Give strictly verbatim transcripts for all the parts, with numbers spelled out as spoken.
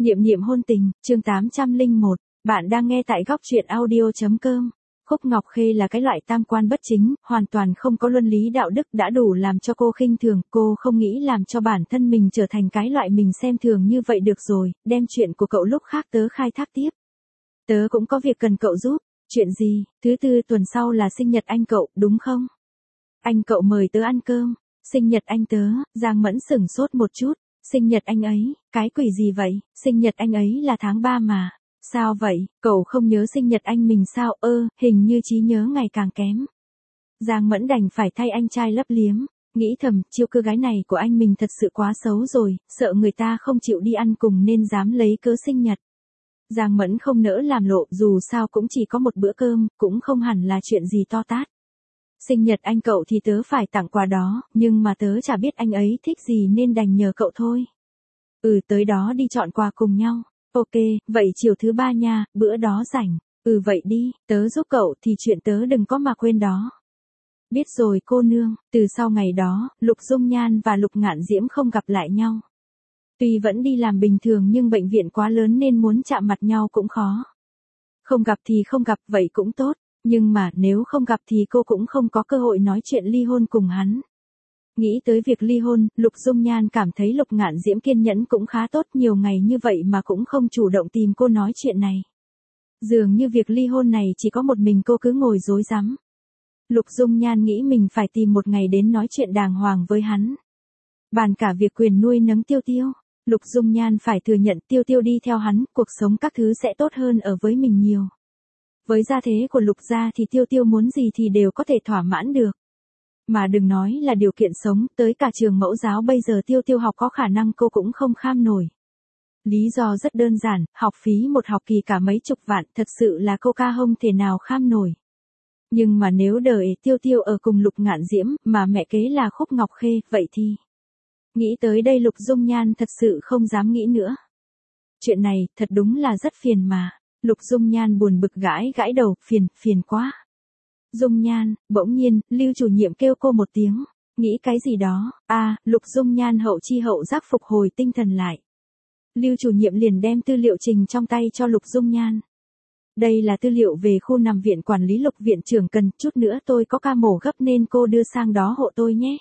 Niệm niệm hôn tình, chương tám trăm lẻ một, bạn đang nghe tại góc truyện audio.com. Khúc Ngọc Khê là cái loại tam quan bất chính, hoàn toàn không có luân lý đạo đức đã đủ làm cho cô khinh thường, cô không nghĩ làm cho bản thân mình trở thành cái loại mình xem thường như vậy được rồi, đem chuyện của cậu lúc khác tớ khai thác tiếp. Tớ cũng có việc cần cậu giúp, chuyện gì, thứ tư tuần sau là sinh nhật anh cậu, đúng không? Anh cậu mời tớ ăn cơm, sinh nhật anh tớ, Giang Mẫn sửng sốt một chút. Sinh nhật anh ấy, cái quỷ gì vậy, sinh nhật anh ấy là tháng ba mà. Sao vậy, cậu không nhớ sinh nhật anh mình sao, ơ, hình như trí nhớ ngày càng kém. Giang Mẫn đành phải thay anh trai lấp liếm, nghĩ thầm, chiêu cưa gái này của anh mình thật sự quá xấu rồi, sợ người ta không chịu đi ăn cùng nên dám lấy cớ sinh nhật. Giang Mẫn không nỡ làm lộ, dù sao cũng chỉ có một bữa cơm, cũng không hẳn là chuyện gì to tát. Sinh nhật anh cậu thì tớ phải tặng quà đó, nhưng mà tớ chả biết anh ấy thích gì nên đành nhờ cậu thôi. Ừ, tới đó đi chọn quà cùng nhau. Ok, vậy chiều thứ ba nha, bữa đó rảnh. Ừ vậy đi, tớ giúp cậu thì chuyện tớ đừng có mà quên đó. Biết rồi cô nương, từ sau ngày đó, Lục Dung Nhan và Lục Ngạn Diễm không gặp lại nhau. Tuy vẫn đi làm bình thường nhưng bệnh viện quá lớn nên muốn chạm mặt nhau cũng khó. Không gặp thì không gặp, vậy cũng tốt. Nhưng mà nếu không gặp thì cô cũng không có cơ hội nói chuyện ly hôn cùng hắn. Nghĩ tới việc ly hôn, Lục Dung Nhan cảm thấy Lục Ngạn Diễm kiên nhẫn cũng khá tốt, nhiều ngày như vậy mà cũng không chủ động tìm cô nói chuyện này. Dường như việc ly hôn này chỉ có một mình cô cứ ngồi rối rắm. Lục Dung Nhan nghĩ mình phải tìm một ngày đến nói chuyện đàng hoàng với hắn. Bàn cả việc quyền nuôi nấng Tiêu Tiêu, Lục Dung Nhan phải thừa nhận Tiêu Tiêu đi theo hắn, cuộc sống các thứ sẽ tốt hơn ở với mình nhiều. Với gia thế của Lục gia thì Tiêu Tiêu muốn gì thì đều có thể thỏa mãn được. Mà đừng nói là điều kiện sống, tới cả trường mẫu giáo bây giờ Tiêu Tiêu học có khả năng cô cũng không kham nổi. Lý do rất đơn giản, học phí một học kỳ cả mấy chục vạn, thật sự là cô ca không thể nào kham nổi. Nhưng mà nếu đợi Tiêu Tiêu ở cùng Lục Ngạn Diễm, mà mẹ kế là Khúc Ngọc Khê, vậy thì... Nghĩ tới đây Lục Dung Nhan thật sự không dám nghĩ nữa. Chuyện này, thật đúng là rất phiền mà. Lục Dung Nhan buồn bực gãi gãi đầu, phiền, phiền quá. Dung Nhan, bỗng nhiên, Lưu chủ nhiệm kêu cô một tiếng, nghĩ cái gì đó, a à, Lục Dung Nhan hậu chi hậu giác phục hồi tinh thần lại. Lưu chủ nhiệm liền đem tư liệu trình trong tay cho Lục Dung Nhan. Đây là tư liệu về khu nằm viện quản lý Lục viện trưởng cần, chút nữa tôi có ca mổ gấp nên cô đưa sang đó hộ tôi nhé.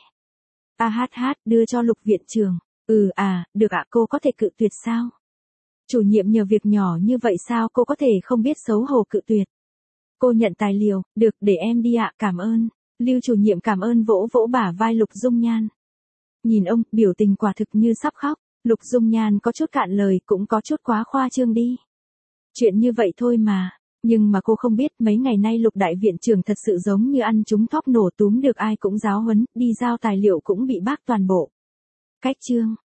A hát hát, đưa cho Lục viện trưởng, ừ à, được ạ, cô có thể cự tuyệt sao? Chủ nhiệm nhờ việc nhỏ như vậy sao cô có thể không biết xấu hổ cự tuyệt. Cô nhận tài liệu, được để em đi ạ, cảm ơn. Lưu chủ nhiệm cảm ơn vỗ vỗ bả vai Lục Dung Nhan. Nhìn ông, biểu tình quả thực như sắp khóc, Lục Dung Nhan có chút cạn lời cũng có chút quá khoa trương đi. Chuyện như vậy thôi mà, nhưng mà cô không biết mấy ngày nay Lục đại viện trưởng thật sự giống như ăn trúng thóc nổ túm được ai cũng giáo huấn, đi giao tài liệu cũng bị bác toàn bộ. Cách chương,